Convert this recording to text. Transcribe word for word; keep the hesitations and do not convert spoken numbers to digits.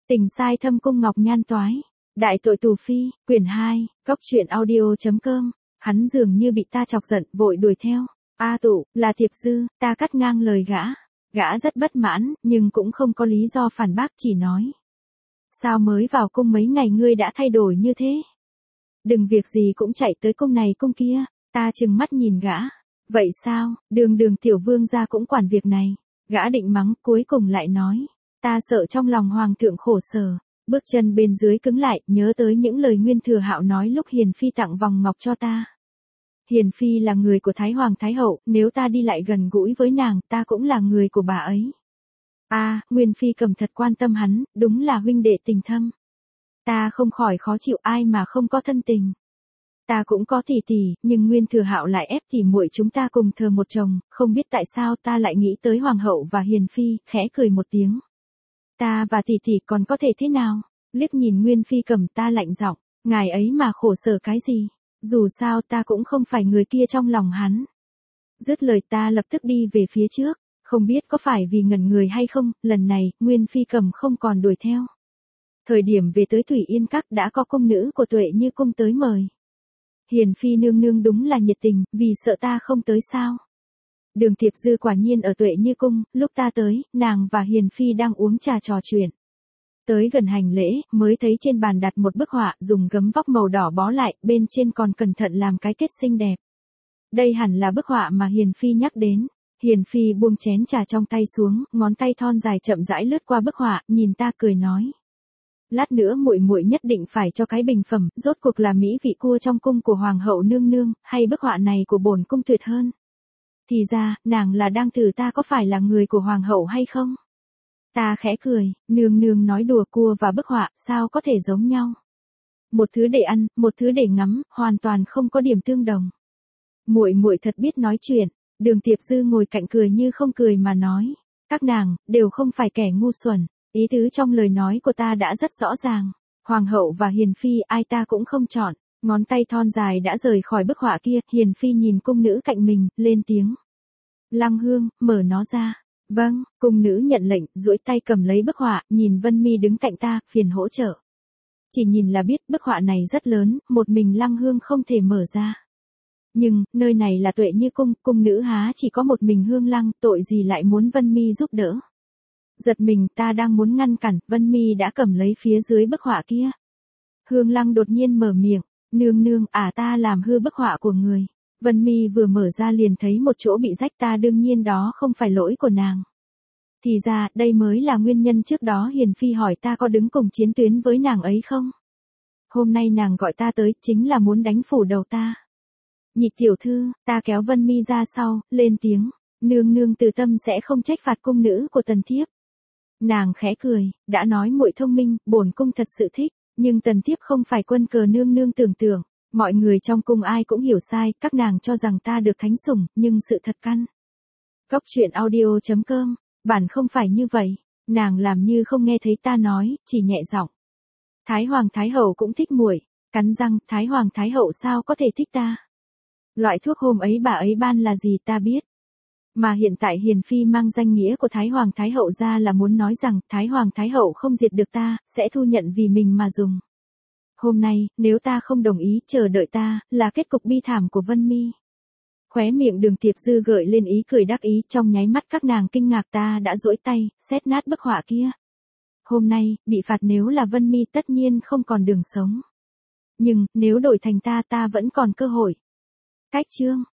Tình sai thâm cung ngọc nhan toái. Đại tội tù phi, quyển hai, cốc truyện audio.com. Hắn dường như bị ta chọc giận, vội đuổi theo. A Tụ, là Thiệp Dư, ta cắt ngang lời gã. Gã rất bất mãn, nhưng cũng không có lý do phản bác, chỉ nói. Sao mới vào cung mấy ngày ngươi đã thay đổi như thế? Đừng việc gì cũng chạy tới cung này cung kia. Ta trừng mắt nhìn gã. Vậy sao, đường đường tiểu vương gia cũng quản việc này. Gã định mắng, cuối cùng lại nói. Ta sợ trong lòng hoàng thượng khổ sở. Bước chân bên dưới cứng lại, nhớ tới những lời Nguyên Thừa Hạo nói lúc Hiền Phi tặng vòng ngọc cho ta. Hiền Phi là người của Thái Hoàng Thái Hậu, nếu ta đi lại gần gũi với nàng, ta cũng là người của bà ấy. A, à, Nguyên Phi Cầm thật quan tâm hắn, đúng là huynh đệ tình thâm. Ta không khỏi khó chịu, ai mà không có thân tình. Ta cũng có tỷ tỷ, nhưng Nguyên Thừa Hạo lại ép tỷ muội chúng ta cùng thờ một chồng, không biết tại sao ta lại nghĩ tới Hoàng hậu và Hiền Phi, khẽ cười một tiếng. Ta và tỷ tỷ còn có thể thế nào? Liếc nhìn Nguyên Phi Cầm, ta lạnh giọng, ngài ấy mà khổ sở cái gì? Dù sao ta cũng không phải người kia trong lòng hắn. Dứt lời ta lập tức đi về phía trước, không biết có phải vì ngẩn người hay không, lần này, Nguyên Phi Cầm không còn đuổi theo. Thời điểm về tới Thủy Yên Các đã có cung nữ của Tuệ Như Cung tới mời. Hiền Phi nương nương đúng là nhiệt tình, vì sợ ta không tới sao. Đường Thiệp Dư quả nhiên ở Tuệ Như Cung, lúc ta tới, nàng và Hiền Phi đang uống trà trò chuyện. Tới gần hành lễ, mới thấy trên bàn đặt một bức họa, dùng gấm vóc màu đỏ bó lại, bên trên còn cẩn thận làm cái kết xinh đẹp. Đây hẳn là bức họa mà Hiền Phi nhắc đến. Hiền Phi buông chén trà trong tay xuống, ngón tay thon dài chậm rãi lướt qua bức họa, nhìn ta cười nói. Lát nữa muội muội nhất định phải cho cái bình phẩm, rốt cuộc là mỹ vị cua trong cung của Hoàng hậu nương nương, hay bức họa này của bổn cung tuyệt hơn. Thì ra, nàng là đang thử ta có phải là người của Hoàng hậu hay không? Ta khẽ cười, nương nương nói đùa, cua và bức họa, sao có thể giống nhau? Một thứ để ăn, một thứ để ngắm, hoàn toàn không có điểm tương đồng. Muội muội thật biết nói chuyện. Đường Tiệp Dư ngồi cạnh cười như không cười mà nói, các nàng đều không phải kẻ ngu xuẩn, ý tứ trong lời nói của ta đã rất rõ ràng. Hoàng hậu và Hiền Phi ai ta cũng không chọn. Ngón tay thon dài đã rời khỏi bức họa kia, Hiền Phi nhìn cung nữ cạnh mình, lên tiếng. Lăng Hương, mở nó ra. Vâng, cung nữ nhận lệnh, duỗi tay cầm lấy bức họa, nhìn Vân Mi đứng cạnh ta, phiền hỗ trợ. Chỉ nhìn là biết bức họa này rất lớn, một mình Lăng Hương không thể mở ra. Nhưng, nơi này là Tuệ Như Cung, cung nữ há chỉ có một mình Hương Lăng, tội gì lại muốn Vân Mi giúp đỡ. Giật mình, ta đang muốn ngăn cản, Vân Mi đã cầm lấy phía dưới bức họa kia. Hương Lăng đột nhiên mở miệng, nương nương, à ta làm hư bức họa của người. Vân Mi vừa mở ra liền thấy một chỗ bị rách, ta đương nhiên đó không phải lỗi của nàng. Thì ra, đây mới là nguyên nhân trước đó Hiền Phi hỏi ta có đứng cùng chiến tuyến với nàng ấy không. Hôm nay nàng gọi ta tới, chính là muốn đánh phủ đầu ta. Nhị tiểu thư, ta kéo Vân Mi ra sau, lên tiếng, nương nương từ tâm sẽ không trách phạt cung nữ của Tần Thiếp. Nàng khẽ cười, đã nói muội thông minh, bổn cung thật sự thích, nhưng Tần Thiếp không phải quân cờ nương nương tưởng tượng, mọi người trong cung ai cũng hiểu sai, các nàng cho rằng ta được thánh sủng, nhưng sự thật căn. Cốc truyện audio.com, bản không phải như vậy, nàng làm như không nghe thấy ta nói, chỉ nhẹ giọng. Thái Hoàng Thái Hậu cũng thích muội, cắn răng, Thái Hoàng Thái Hậu sao có thể thích ta. Loại thuốc hôm ấy bà ấy ban là gì ta biết. Mà hiện tại Hiền Phi mang danh nghĩa của Thái Hoàng Thái Hậu ra là muốn nói rằng Thái Hoàng Thái Hậu không diệt được ta, sẽ thu nhận vì mình mà dùng. Hôm nay, nếu ta không đồng ý, chờ đợi ta, là kết cục bi thảm của Vân Mi. Khóe miệng Đường Tiệp Dư gợi lên ý cười đắc ý, trong nháy mắt các nàng kinh ngạc, ta đã duỗi tay, xét nát bức họa kia. Hôm nay, bị phạt nếu là Vân Mi tất nhiên không còn đường sống. Nhưng, nếu đổi thành ta ta vẫn còn cơ hội. Cách chương.